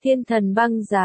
Thiên thần băng giá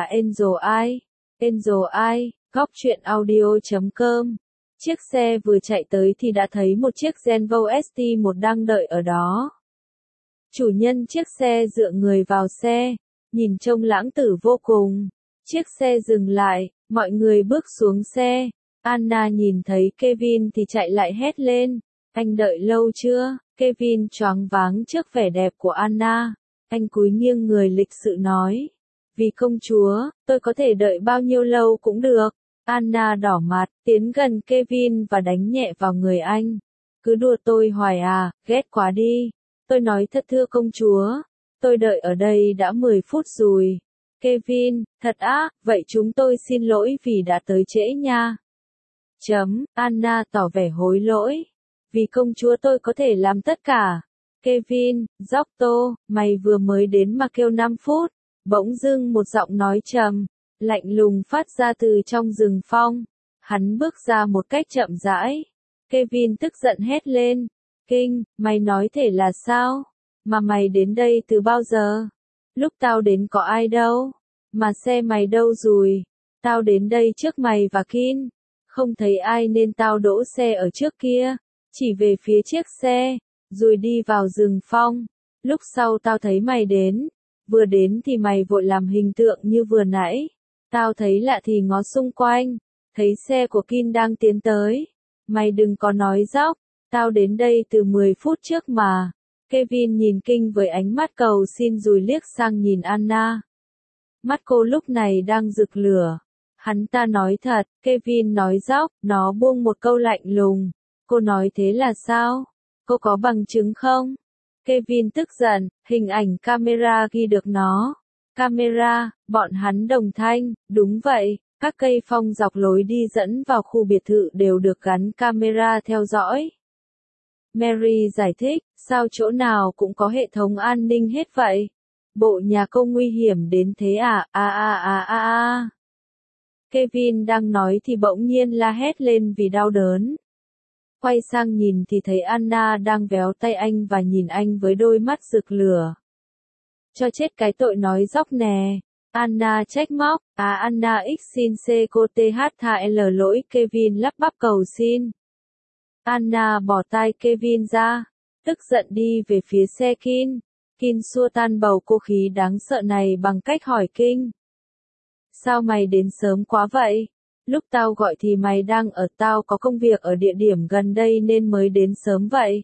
Angel Eye, góc truyện audio.com. Chiếc xe vừa chạy tới thì đã thấy một chiếc Genvo ST1 đang đợi ở đó. Chủ nhân chiếc xe dựa người vào xe, nhìn trông lãng tử vô cùng. Chiếc xe dừng lại, mọi người bước xuống xe. Anna nhìn thấy Kevin thì chạy lại hét lên. Anh đợi lâu chưa? Kevin choáng váng trước vẻ đẹp của Anna. Anh cúi nghiêng người lịch sự nói. Vì công chúa, tôi có thể đợi bao nhiêu lâu cũng được. Anna đỏ mặt, tiến gần Kevin và đánh nhẹ vào người anh. Cứ đùa tôi hoài à, ghét quá đi. Tôi nói thật thưa công chúa, tôi đợi ở đây đã 10 phút rồi. Kevin, thật á, vậy chúng tôi xin lỗi vì đã tới trễ nha. Anna tỏ vẻ hối lỗi. Vì công chúa tôi có thể làm tất cả. Kevin, Giotto, mày vừa mới đến mà kêu 5 phút. Bỗng dưng một giọng nói trầm, lạnh lùng phát ra từ trong rừng phong. Hắn bước ra một cách chậm rãi. Kevin tức giận hét lên. Kinh, mày nói thể là sao? Mà mày đến đây từ bao giờ? Lúc tao đến có ai đâu? Mà xe mày đâu rồi? Tao đến đây trước mày và Kin. Không thấy ai nên tao đỗ xe ở trước kia. Chỉ về phía chiếc xe, rồi đi vào rừng phong. Lúc sau tao thấy mày đến. Vừa đến thì mày vội làm hình tượng như vừa nãy. Tao thấy lạ thì ngó xung quanh. Thấy xe của Kin đang tiến tới. Mày đừng có nói dóc. Tao đến đây từ 10 phút trước mà. Kevin nhìn Kinh với ánh mắt cầu xin rồi liếc sang nhìn Anna. Mắt cô lúc này đang rực lửa. Hắn ta nói thật, Kevin nói dóc, nó buông một câu lạnh lùng. Cô nói thế là sao? Cô có bằng chứng không? Kevin tức giận, hình ảnh camera ghi được nó. Camera, bọn hắn đồng thanh, đúng vậy, các cây phong dọc lối đi dẫn vào khu biệt thự đều được gắn camera theo dõi. Mary giải thích, sao chỗ nào cũng có hệ thống an ninh hết vậy? Bộ nhà cô nguy hiểm đến thế à? Kevin đang nói thì bỗng nhiên la hét lên vì đau đớn. Quay sang nhìn thì thấy Anna đang véo tay anh và nhìn anh với đôi mắt rực lửa. Cho chết cái tội nói dóc nè. Anna trách móc, Anna x xin c cô thl lỗi Kevin lắp bắp cầu xin. Anna bỏ tay Kevin ra, tức giận đi về phía xe Kin. Kin xua tan bầu cô khí đáng sợ này bằng cách hỏi Kinh. Sao mày đến sớm quá vậy? Lúc tao gọi thì mày đang ở, tao có công việc ở địa điểm gần đây nên mới đến sớm vậy.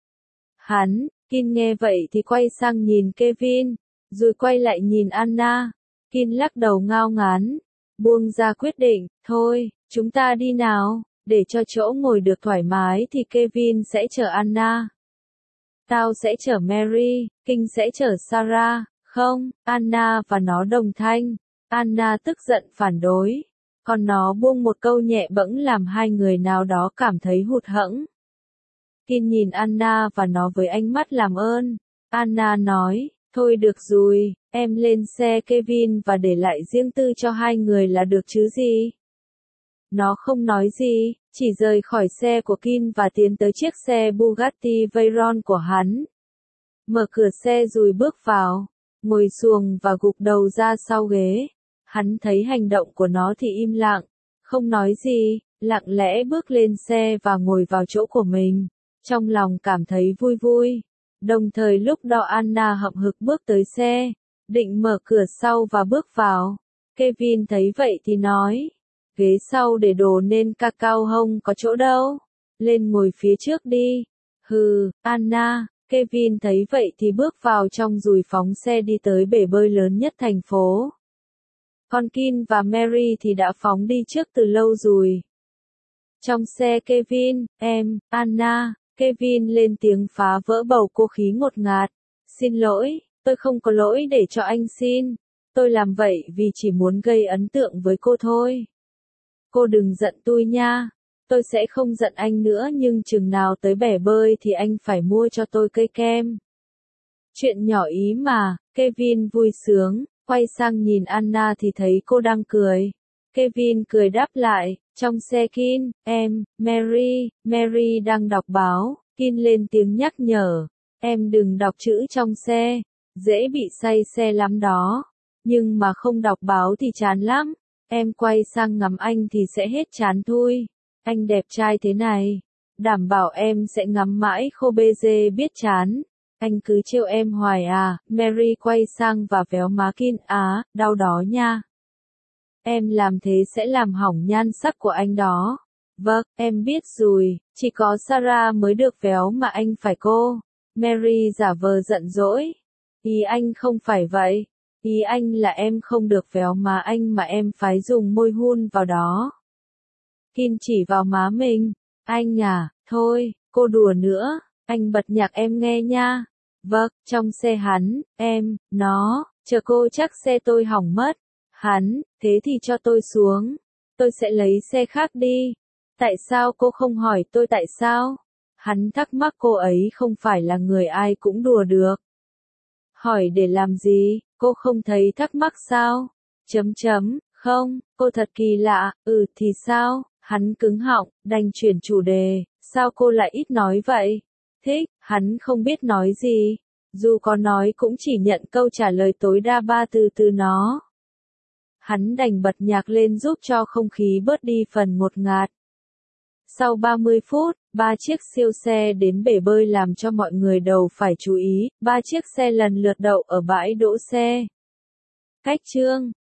Kin nghe vậy thì quay sang nhìn Kevin, rồi quay lại nhìn Anna. Kin lắc đầu ngao ngán, buông ra quyết định, thôi, chúng ta đi nào, để cho chỗ ngồi được thoải mái thì Kevin sẽ chở Anna. Tao sẽ chở Mary, Kinh sẽ chở Sarah, không, Anna và nó đồng thanh. Anna tức giận phản đối. Còn nó buông một câu nhẹ bẫng làm hai người nào đó cảm thấy hụt hẫng. Kin nhìn Anna và nó với ánh mắt làm ơn. Anna nói, thôi được rồi, em lên xe Kevin và để lại riêng tư cho hai người là được chứ gì. Nó không nói gì, chỉ rời khỏi xe của Kin và tiến tới chiếc xe Bugatti Veyron của hắn. Mở cửa xe rồi bước vào, ngồi xuồng và gục đầu ra sau ghế. Hắn thấy hành động của nó thì im lặng, không nói gì, lặng lẽ bước lên xe và ngồi vào chỗ của mình. Trong lòng cảm thấy vui vui. Đồng thời lúc đó Anna hậm hực bước tới xe, định mở cửa sau và bước vào. Kevin thấy vậy thì nói, ghế sau để đồ nên cacao hông có chỗ đâu. Lên ngồi phía trước đi. Hừ, Anna. Kevin thấy vậy thì bước vào trong rồi phóng xe đi tới bể bơi lớn nhất thành phố. Còn Kin và Mary thì đã phóng đi trước từ lâu rồi. Trong xe Kevin, Anna, Kevin lên tiếng phá vỡ bầu cô khí ngột ngạt. Xin lỗi, tôi không có lỗi để cho anh xin. Tôi làm vậy vì chỉ muốn gây ấn tượng với cô thôi. Cô đừng giận tôi nha. Tôi sẽ không giận anh nữa nhưng chừng nào tới bể bơi thì anh phải mua cho tôi cây kem. Chuyện nhỏ ý mà, Kevin vui sướng. Quay sang nhìn Anna thì thấy cô đang cười. Kevin cười đáp lại, trong xe Kin, Mary đang đọc báo. Kin lên tiếng nhắc nhở, em đừng đọc chữ trong xe, dễ bị say xe lắm đó. Nhưng mà không đọc báo thì chán lắm. Em quay sang ngắm anh thì sẽ hết chán thôi. Anh đẹp trai thế này. Đảm bảo em sẽ ngắm mãi khô bê dê biết chán. Anh cứ trêu em hoài à. Mary quay sang và véo má Kin. Á, đau đó nha. Em làm thế sẽ làm hỏng nhan sắc của anh đó. Vâng, em biết rồi, chỉ có Sarah mới được véo mà anh phải cô. Mary giả vờ giận dỗi. Ý anh không phải vậy. Ý anh là em không được véo má anh mà em phải dùng môi hun vào đó. Kin chỉ vào má mình. Anh à, thôi, cô đùa nữa. Anh bật nhạc em nghe nha. Vâng, trong xe hắn, nó, chờ cô chắc xe tôi hỏng mất. Hắn, thế thì cho tôi xuống. Tôi sẽ lấy xe khác đi. Tại sao cô không hỏi tôi tại sao? Hắn thắc mắc cô ấy không phải là người ai cũng đùa được. Hỏi để làm gì, cô không thấy thắc mắc sao? Không, cô thật kỳ lạ, thì sao? Hắn cứng họng, đành chuyển chủ đề, sao cô lại ít nói vậy? Thích, hắn không biết nói gì. Dù có nói cũng chỉ nhận câu trả lời tối đa 3 từ từ nó. Hắn đành bật nhạc lên giúp cho không khí bớt đi phần ngột ngạt. Sau 30 phút, 3 chiếc siêu xe đến bể bơi làm cho mọi người đầu phải chú ý, 3 chiếc xe lần lượt đậu ở bãi đỗ xe. Cách chương